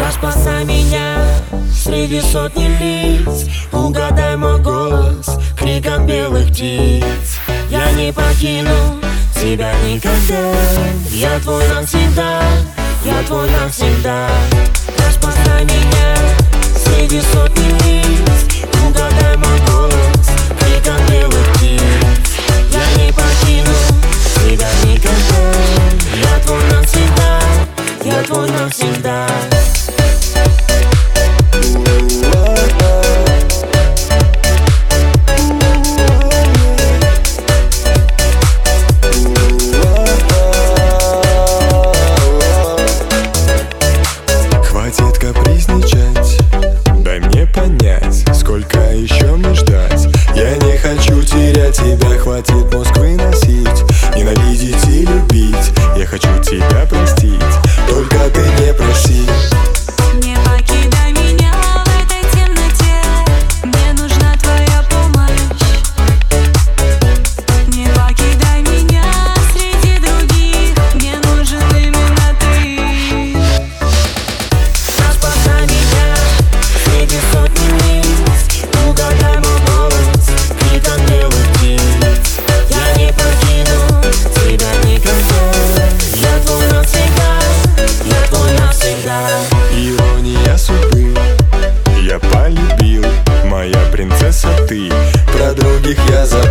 Распознай меня среди сотни лиц, угадай мой голос криком белых птиц. Я не покину тебя никогда, я твой навсегда, я твой навсегда. Распознай меня среди сотни лиц, угадай мой голос криком белых птиц. Я не покину тебя никогда, я твой навсегда, я твой навсегда. Хватит капризничать, дай мне понять, сколько еще мне ждать. Я не хочу терять тебя, хватит мозг выносить, ненавидеть и любить. Я хочу тебя простить, только ты не проси. Не покидай меня в этой темноте, мне нужна твоя помощь. Не покидай меня среди других, мне нужен именно ты. Распознай меня среди сотни лиц, угадай мой голос криком белых птиц. Я не покину тебя никогда, я твой навсегда, я твой навсегда. Ирония судьбы, я полюбил, моя принцесса ты. Про других я забыл.